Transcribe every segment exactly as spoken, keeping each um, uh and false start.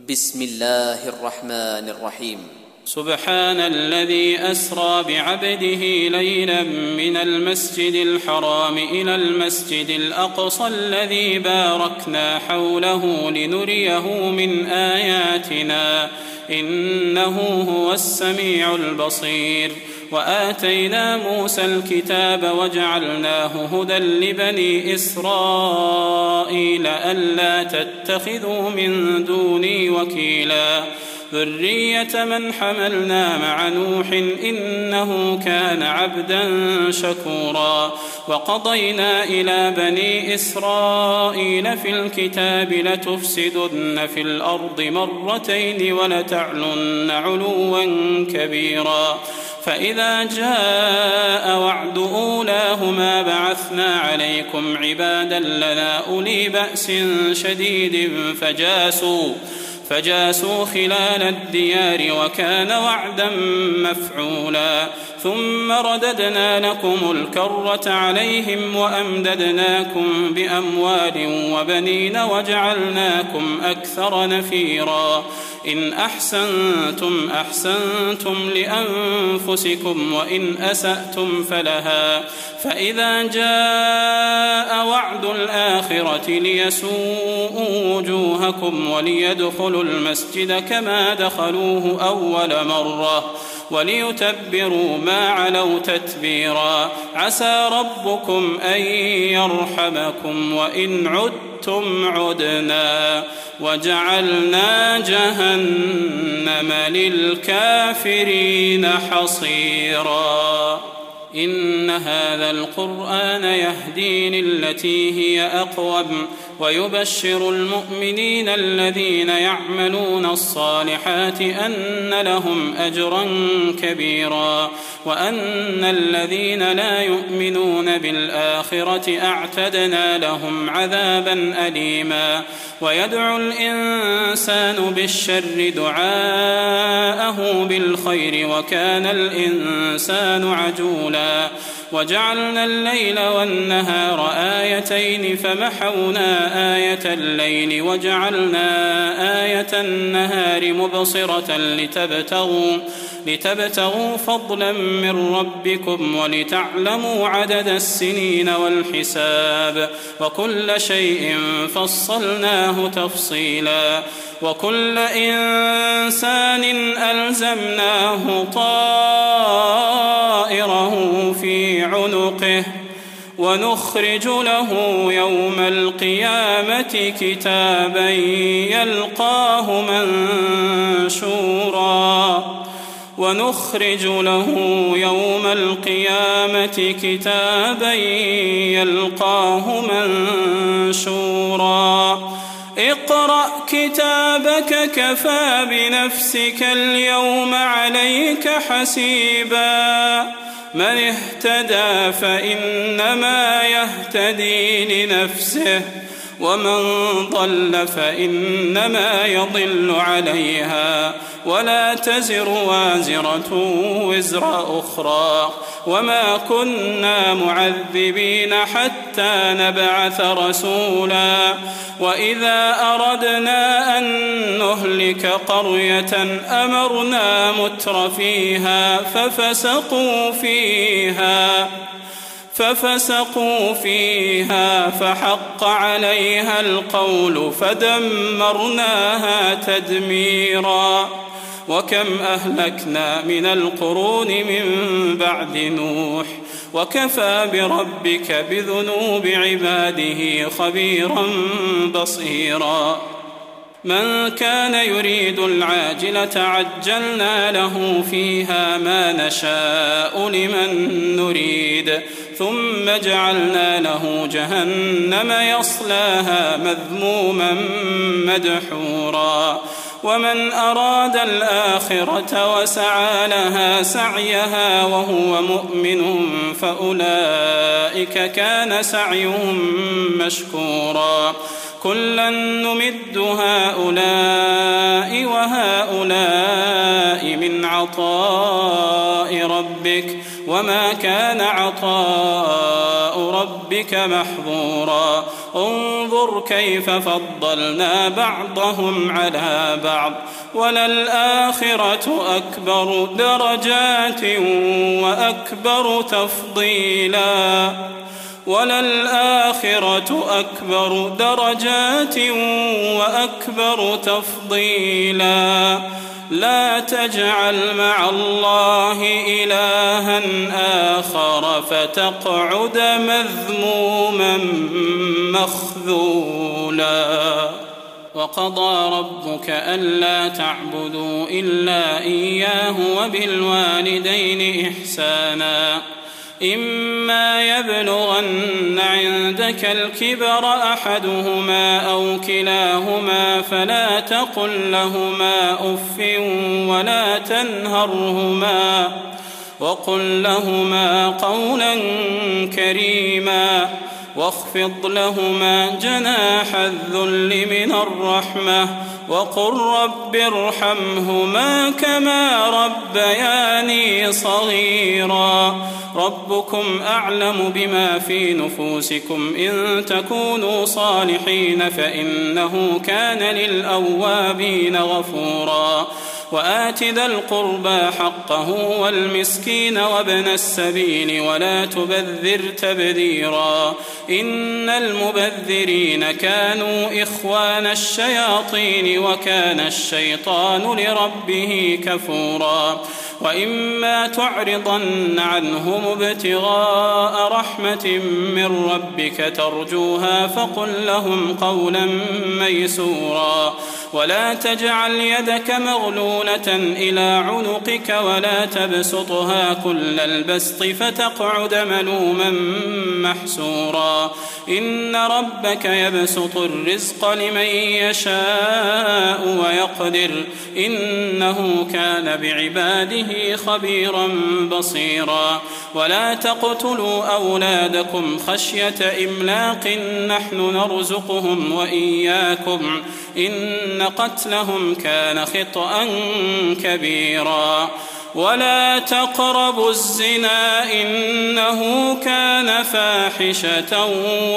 بسم الله الرحمن الرحيم. سبحان الذي أسرى بعبده ليلا من المسجد الحرام إلى المسجد الأقصى الذي باركنا حوله لنريه من آياتنا إنه هو السميع البصير. وآتينا موسى الكتاب وجعلناه هدى لبني إسرائيل ألا تتخذوا من دوني وكيلا ذرية من حملنا مع نوح إنه كان عبدا شكورا. وقضينا إلى بني إسرائيل في الكتاب لتفسدن في الأرض مرتين ولتعلن علوا كبيرا. فإذا جاء وعد أولاهما بعثنا عليكم عبادا لنا أولي بأس شديد فجاسوا فجاسوا خلال الديار وكان وعدا مفعولا. ثم رددنا لكم الكرة عليهم وأمددناكم بأموال وبنين وجعلناكم أكثر نفيرا. إن أحسنتم أحسنتم لأنفسكم وإن أسأتم فلها. فإذا جاء وعد الآخرة ليسوءوا وجوهكم وليدخلوا المسجد كما دخلوه أول مرة وليتبروا ما علوا تتبيرا. عسى ربكم أن يرحمكم وإن عدتم عدنا وجعلنا جهنم للكافرين حصيرا. إن هذا القرآن يهدي للتي هي أقوم ويبشر المؤمنين الذين يعملون الصالحات أن لهم أجرا كبيرا وأن الذين لا يؤمنون بالآخرة أعتدنا لهم عذابا أليما. ويدعو الإنسان بالشر دعاءه بالخير وكان الإنسان عجولا. وجعلنا الليل والنهار آيتين فمحونا آية الليل وجعلنا آية النهار مبصرة لتبتغوا, لتبتغوا فضلا من ربكم ولتعلموا عدد السنين والحساب وكل شيء فصلناه تفصيلا. وكل إنسان ألزمناه طائره في عنقه ونخرج له يوم القيامة كتابا يلقاه منشورا ونخرج له يوم القيامة كتابا يلقاه منشورا. اقرأ كتابك كفى بنفسك اليوم عليك حسيبا. من اهتدى فإنما يهتدي لنفسه ومن ضل فإنما يضل عليها ولا تزر وازرة وزر أخرى. وما كنا معذبين حتى نبعث رسولا. وإذا أردنا أن نهلك قرية أمرنا متر فيها ففسقوا فيها ففسقوا فيها فحق عليها القول فدمرناها تدميرا. وكم أهلكنا من القرون من بعد نوح وكفى بربك بذنوب عباده خبيرا بصيرا. من كان يريد العاجلة عجلنا له فيها ما نشاء لمن نريد ثم جعلنا له جهنم يصلاها مذموما مدحورا. ومن أراد الآخرة وسعى لها سعيها وهو مؤمن فأولئك كان سعيهم مشكورا. كلا نمد هؤلاء وهؤلاء من عطاء ربك وما كان عطاء ربك محظورا. انظر كيف فضلنا بعضهم على بعض وللآخرة أكبر درجات وأكبر تفضيلا وللآخرة أكبر درجات وأكبر تفضيلا لا تجعل مع الله إلها آخر فتقعد مذموما مخذولا وقضى ربك ألا تعبدوا إلا إياه وبالوالدين إحسانا إما يبلغن عندك الكبر أحدهما أو كلاهما فلا تقل لهما أف ولا تنهرهما وقل لهما قولا كريما واخفض لهما جناح الذل من الرحمة وقل رب ارحمهما كما ربياني صغيرا ربكم أعلم بما في نفوسكم إن تكونوا صالحين فإنه كان للأوابين غفورا وآت ذا القربى حقه والمسكين وابن السبيل ولا تبذر تبذيرا إن المبذرين كانوا إخوان الشياطين وكان الشيطان لربه كفورا وإما تعرضن عنهم ابتغاء رحمة من ربك ترجوها فقل لهم قولا ميسورا ولا تجعل يدك مغلولة إلى عنقك ولا تبسطها كل البسط فتقعد ملوما محسورا إن ربك يبسط الرزق لمن يشاء ويقدر إنه كان بعباده خبيرا بصيرا ولا تقتلوا أولادكم خشية إملاق نحن نرزقهم وإياكم إن قتلهم كان خطأ كبيرا ولا تقربوا الزنا إنه كان فاحشة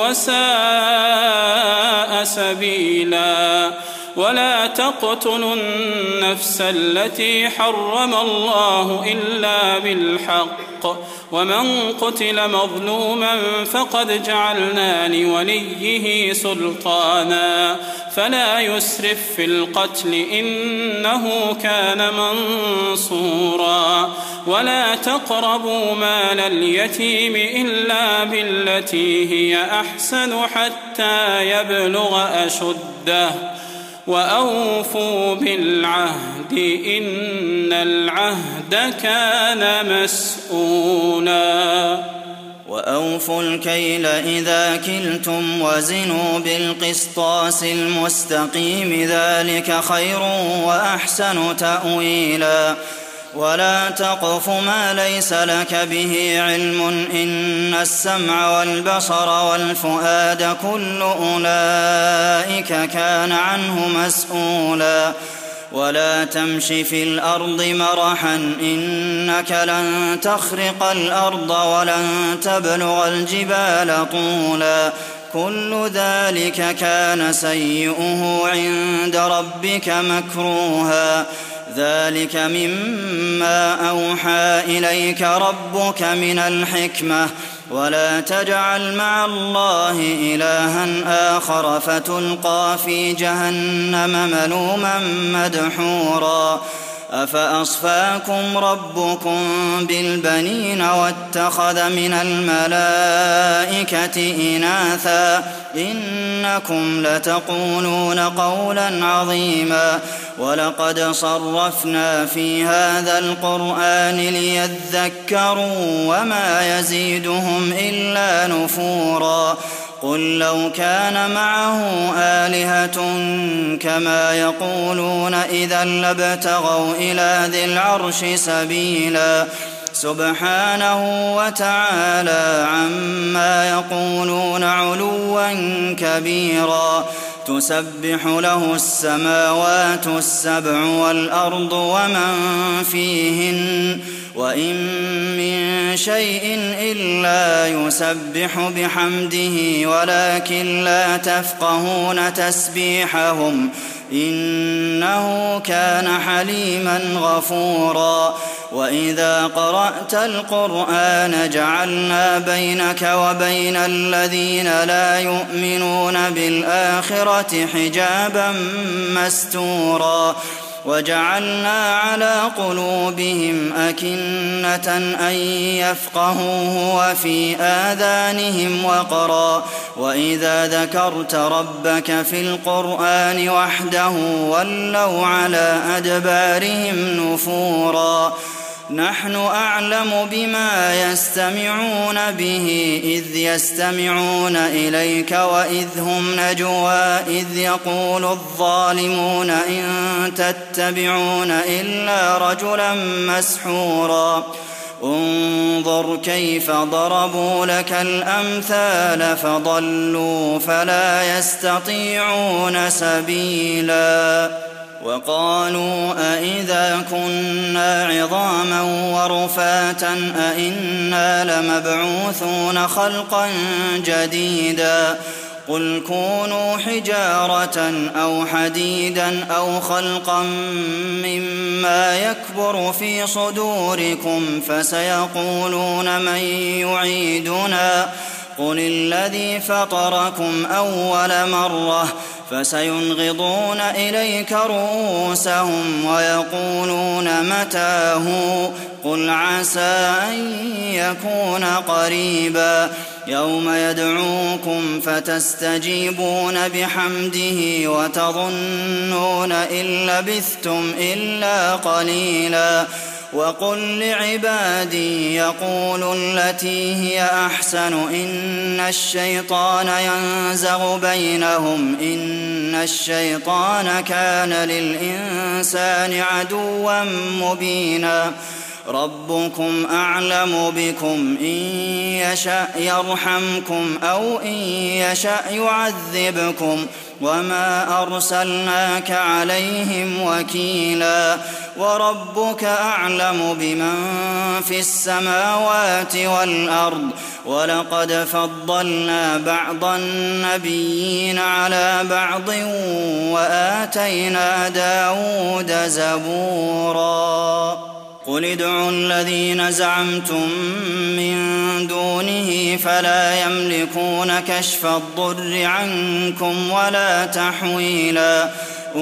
وساء سبيلا ولا تقتلوا النفس التي حرم الله إلا بالحق ومن قتل مظلوما فقد جعلنا لوليه سلطانا فلا يسرف في القتل إنه كان منصورا ولا تقربوا مال اليتيم إلا بالتي هي أحسن حتى يبلغ أشده وأوفوا بالعهد إن العهد كان مسؤولا وأوفوا الكيل إذا كلتم وزنوا بالقسطاس المستقيم ذلك خير وأحسن تأويلا ولا تقف ما ليس لك به علم إن السمع والبصر والفؤاد كل أولئك كان عنه مسؤولا ولا تمش في الأرض مرحا إنك لن تخرق الأرض ولن تبلغ الجبال طولا كل ذلك كان سيئه عند ربك مكروها ذلك مما أوحى إليك ربك من الحكمة ولا تجعل مع الله إلها آخر فتلقى في جهنم ملوما مدحورا أفأصفاكم ربكم بالبنين واتخذ من الملائكة إناثا إنكم لتقولون قولا عظيما ولقد صرفنا في هذا القرآن ليذكروا وما يزيدهم إلا نفورا قل لو كان معه آلهة كما يقولون إذا لابتغوا إلى ذي العرش سبيلا سبحانه وتعالى عما يقولون علوا كبيرا تسبح له السماوات السبع والأرض ومن فيهن وإن من شيء إلا يسبح بحمده ولكن لا تفقهون تسبيحهم إنه كان حليما غفورا وإذا قرأت القرآن جعلنا بينك وبين الذين لا يؤمنون بالآخرة حجابا مستورا وجعلنا على قلوبهم أكنة أن يفقهوه وفي آذانهم وقرا وإذا ذكرت ربك في القرآن وحده ولوا على أدبارهم نفورا نحن أعلم بما يستمعون به إذ يستمعون إليك وإذ هم نجوى إذ يقول الظالمون إن تتبعون إلا رجلا مسحورا انظر كيف ضربوا لك الأمثال فضلوا فلا يستطيعون سبيلا وقالوا أئذا كنا عظاما ورفاتا أئنا لمبعوثون خلقا جديدا قل كونوا حجارة أو حديدا أو خلقا مما يكبر في صدوركم فسيقولون من يعيدنا قل الذي فطركم أول مرة فسينغضون إليك رؤوسهم ويقولون متى هو قل عسى أن يكون قريبا يوم يدعوكم فتستجيبون بحمده وتظنون إن لبثتم إلا قليلا وقل لعبادي يقولوا التي هي أحسن إن الشيطان ينزغ بينهم إن الشيطان كان للإنسان عدوا مبينا ربكم أعلم بكم إن يشأ يرحمكم أو إن يشأ يعذبكم وما أرسلناك عليهم وكيلا وربك أعلم بمن في السماوات والأرض ولقد فضلنا بعض النبيين على بعض وآتينا داود زبورا قل ادعوا الذين زعمتم من دونه فلا يملكون كشف الضر عنكم ولا تحويلا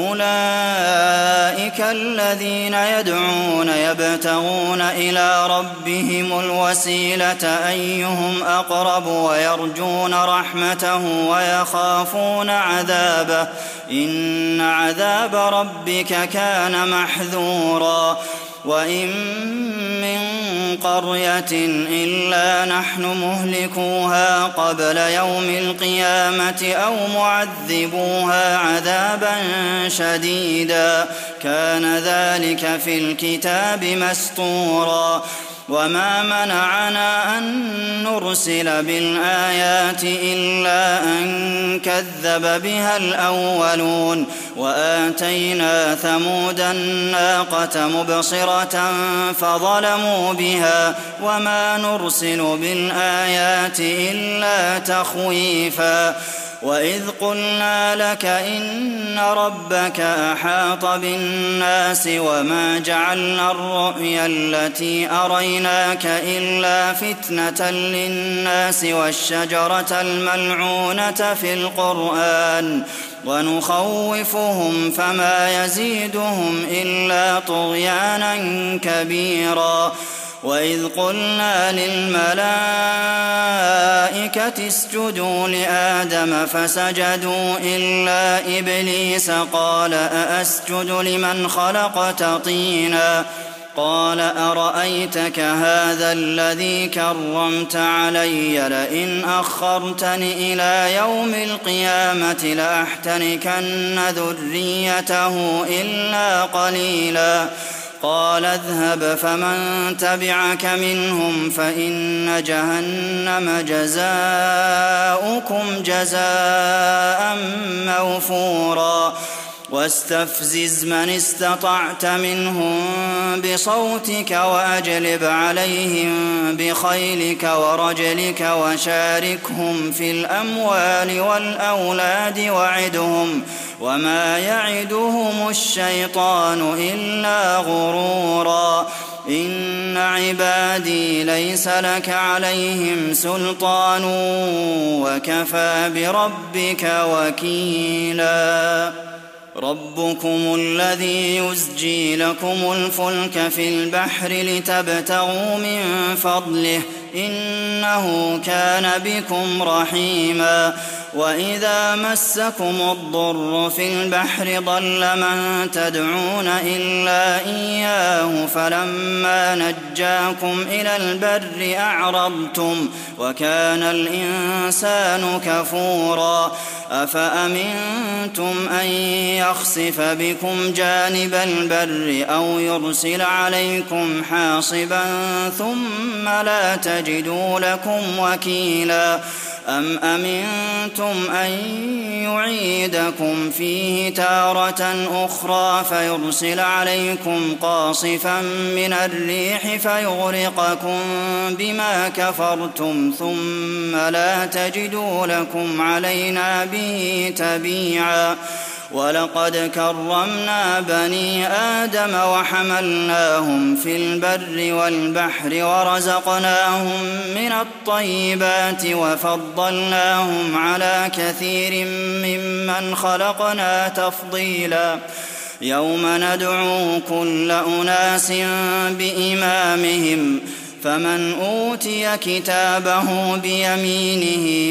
أولئك الذين يدعون يبتغون إلى ربهم الوسيلة أيهم أقرب ويرجون رحمته ويخافون عذابه إن عذاب ربك كان محذورا وإن من قرية إلا نحن مهلكوها قبل يوم القيامة أو معذبوها عذابا شديدا كان ذلك في الكتاب مسطورا وما منعنا أن نرسل بالآيات إلا أن كذب بها الأولون وآتينا ثمود الناقة مبصرة فظلموا بها وما نرسل بالآيات إلا تخويفا وإذ قلنا لك إن ربك أحاط بالناس وما جعلنا الرؤيا التي أريناك إلا فتنة للناس والشجرة الملعونة في القرآن ونخوفهم فما يزيدهم إلا طغيانا كبيرا وإذ قلنا للملائكة اسجدوا لآدم فسجدوا إلا إبليس قال أأسجد لمن خلقت طينا قال أرأيتك هذا الذي كرمت علي لئن أخرتني إلى يوم القيامة لأحتركن ذريته إلا قليلا قال اذهب فمن تبعك منهم فإن جهنم جزاؤكم جزاء موفورا واستفزز من استطعت منهم بصوتك وأجلب عليهم بخيلك ورجلك وشاركهم في الأموال والأولاد وعدهم وما يعدهم الشيطان إلا غرورا إن عبادي ليس لك عليهم سلطان وكفى بربك وكيلا ربكم الذي يزجي لكم الفلك في البحر لتبتغوا من فضله إنه كان بكم رحيما وإذا مسكم الضر في البحر ضل من تدعون إلا إياه فلما نجاكم إلى البر أعرضتم وكان الإنسان كفورا أفأمنتم أن يخسف بكم جانب البر أو يرسل عليكم حاصبا ثم لا تجدوا لكم وكيلا أم أمنتم أن يعيدكم فيه تارة أخرى فيرسل عليكم قاصفا من الريح فيغرقكم بما كفرتم ثم لا تجدوا لكم علينا به تبيعا ولقد كرمنا بني آدم وحملناهم في البر والبحر ورزقناهم من الطيبات وفضلناهم على كثير ممن خلقنا تفضيلا يوم ندعو كل أناس بإمامهم فمن أوتي كتابه بيمينه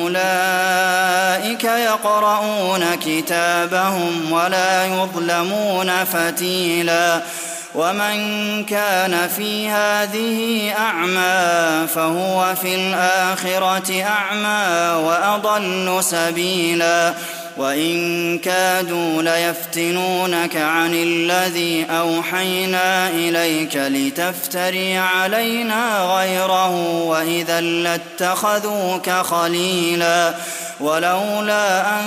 فأولئك يقرؤون كتابهم ولا يظلمون فتيلا ومن كان في هذه أعمى فهو في الآخرة أعمى وأضل سبيلا وإن كادوا ليفتنونك عن الذي أوحينا إليك لتفتري علينا غيره وإذا لاتخذوك خليلا ولولا أن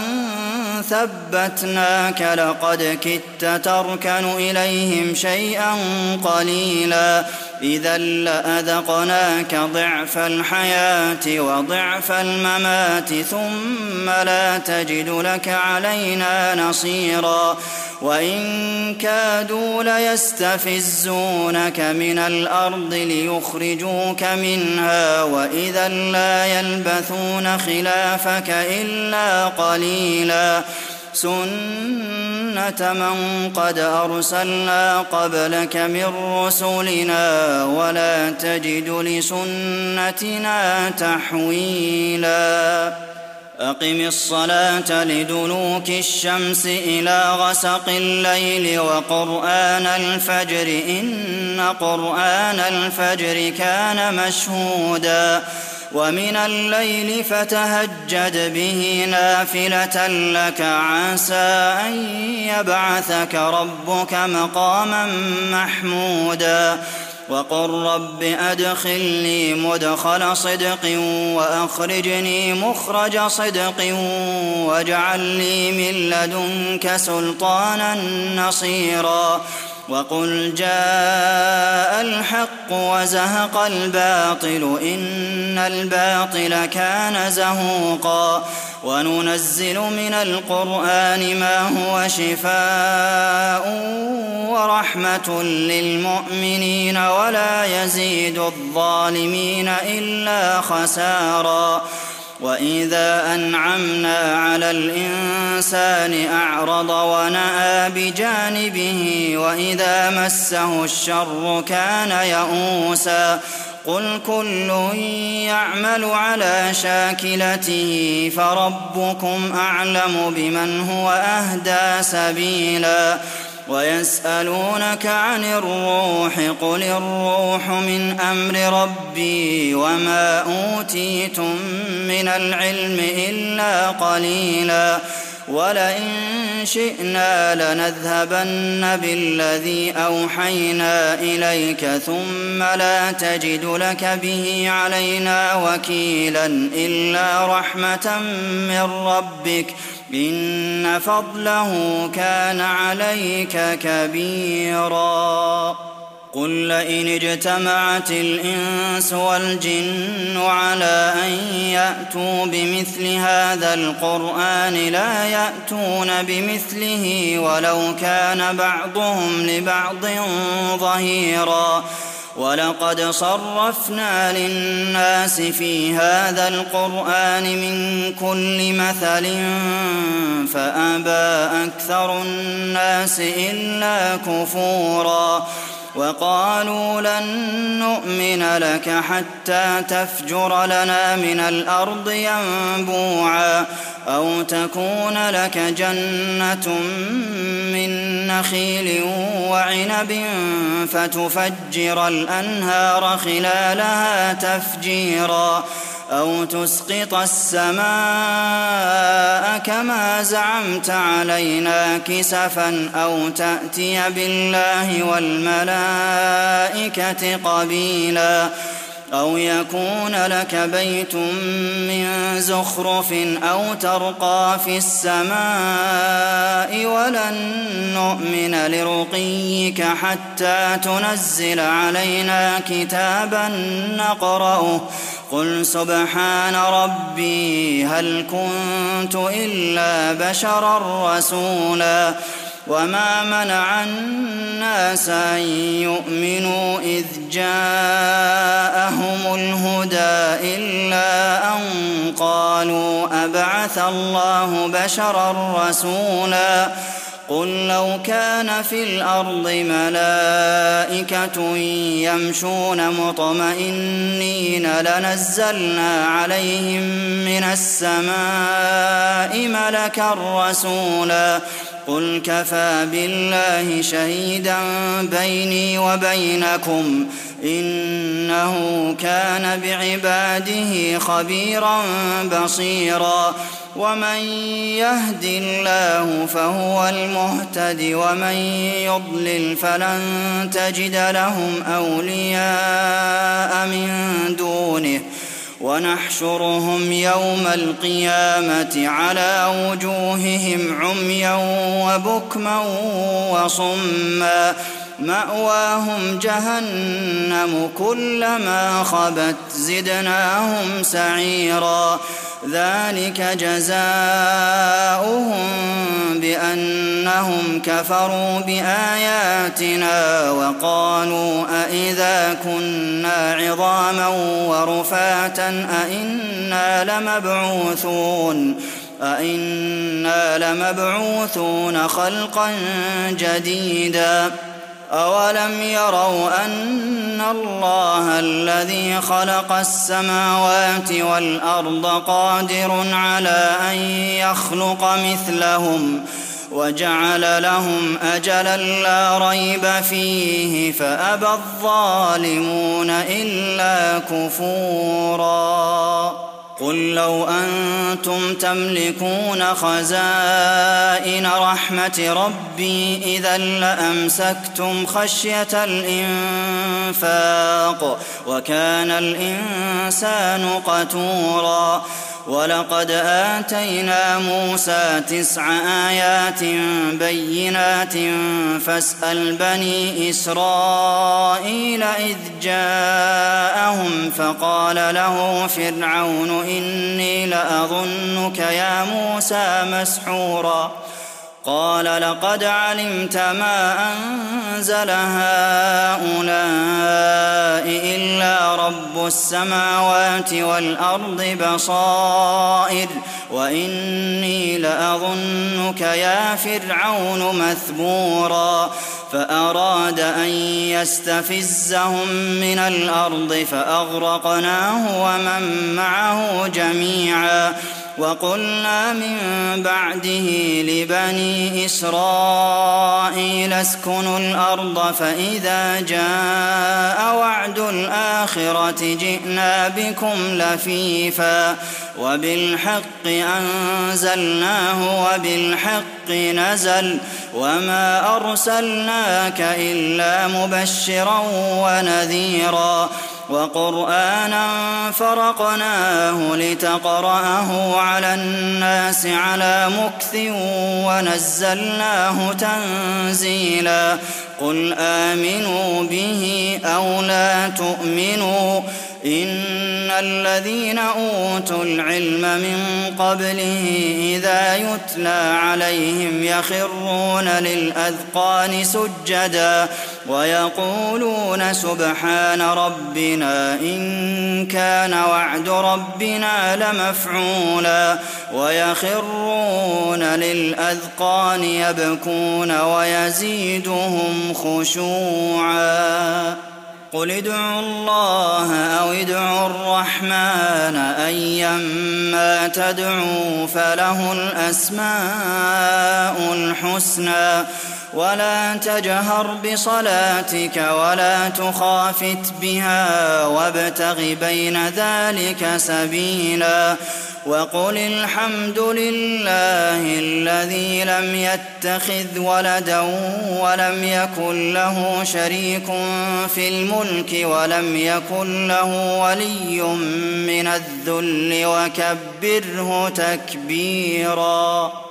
ثبتناك لقد كدت تركن إليهم شيئا قليلا إذا لأذقناك ضعف الحياة وضعف الممات ثم لا تجد لك علينا نصيرا وإن كادوا ليستفزونك من الأرض ليخرجوك منها وإذا لا يلبثون خلافك إلا قليلا سنة من قد أرسلنا قبلك من رسلنا ولا تجد لسنتنا تحويلا أقم الصلاة لدلوك الشمس إلى غسق الليل وقرآن الفجر إن قرآن الفجر كان مشهودا ومن الليل فتهجد به نافلة لك عسى أن يبعثك ربك مقاما محمودا وقل رب أدخلني مدخل صدق وأخرجني مخرج صدق واجعل لي من لدنك سلطانا نصيرا وقل جاء الحق وزهق الباطل إن الباطل كان زهوقا وننزل من القرآن ما هو شفاء ورحمة للمؤمنين ولا يزيد الظالمين إلا خسارا وإذا أنعمنا على الإنسان أعرض ونأى بجانبه وإذا مسه الشر كان يئوسا قل كل يعمل على شاكلته فربكم أعلم بمن هو أهدى سبيلا ويسألونك عن الروح قل الروح من أمر ربي وما أوتيتم من العلم إلا قليلا ولئن شئنا لنذهبن بالذي أوحينا إليك ثم لا تجد لك به علينا وكيلا إلا رحمة من ربك إن فضله كان عليك كبيرا. قل لئن اجتمعت الإنس والجن على أن يأتوا بمثل هذا القرآن لا يأتون بمثله ولو كان بعضهم لبعض ظهيرا. ولقد صرفنا للناس في هذا القرآن من كل مثل فأبى أكثر الناس إلا كفورا. وقالوا لن نؤمن لك حتى تفجر لنا من الأرض ينبوعا أو تكون لك جنة من نخيل وعنب فتفجر الأنهار خلالها تفجيرا أو تسقط السماء كما زعمت علينا كسفا أو تأتي بالله والملائكة قبيلا أو يكون لك بيت من زخرف أو ترقى في السماء ولن نؤمن لرقيك حتى تنزل علينا كتابا نقرأه قل سبحان ربي هل كنت إلا بشرا رسولا. وما منع الناس أن يؤمنوا إذ جاءهم الهدى إلا أن قالوا أبعث الله بشرا رسولا. قل لو كان في الأرض ملائكة يمشون مطمئنين لنزلنا عليهم من السماء ملكا رسولا. قل كفى بالله شهيدا بيني وبينكم إنه كان بعباده خبيرا بصيرا. ومن يهد الله فهو المهتد ومن يضلل فلن تجد لهم أولياء من دونه ونحشرهم يوم القيامة على وجوههم عميا وبكما وصما مأواهم جهنم كلما خبت زدناهم سعيرا. ذلك جزاؤهم بأنهم كفروا بآياتنا وقالوا أإذا كنا عظاما ورفاتا أإنا لمبعوثون أإنا لمبعوثون خلقا جديدا. أولم يروا أن الله الذي خلق السماوات والأرض قادر على أن يخلق مثلهم وجعل لهم أجلا لا ريب فيه فأبى الظالمون إلا كفورا. قل لو أنتم تملكون خزائن رحمة ربي إذا لأمسكتم خشية الإنفاق وكان الإنسان قتورا. ولقد آتينا موسى تسع آيات بينات فاسأل بني إسرائيل إذ جاءهم فقال له فرعون إني لأظنك يا موسى مسحورا. قال لقد علمت ما أنزل هؤلاء إلا رب السماوات والأرض بصائر وإني لأظنك يا فرعون مثبورا. فأراد أن يستفزهم من الأرض فأغرقناه ومن معه جميعا وقلنا من بعده لبني إسرائيل اسكنوا الأرض فإذا جاء وعد الآخرة جئنا بكم لفيفا وبالحق أنزلناه وبالحق نزل وما أرسلناك إلا مبشرا ونذيرا وقرآنا فرقناه لتقرأه على الناس على مكث ونزلناه تنزيلا قل آمنوا به أو لا تؤمنوا إن الذين أوتوا العلم من قبله إذا يتلى عليهم يخرون للأذقان سجدا ويقولون سبحان ربنا إن كان وعد ربنا لمفعولا ويخرون للأذقان يبكون ويزيدهم خشوعا قل ادعوا الله أو ادعوا الرحمن أيما تدعوا فله الأسماء الحسنى ولا تجهر بصلاتك ولا تخافت بها وابتغ بين ذلك سبيلا وقل الحمد لله الذي لم يتخذ ولدا ولم يكن له شريك في الملك ولم يكن له ولي من الذل وكبره تكبيرا.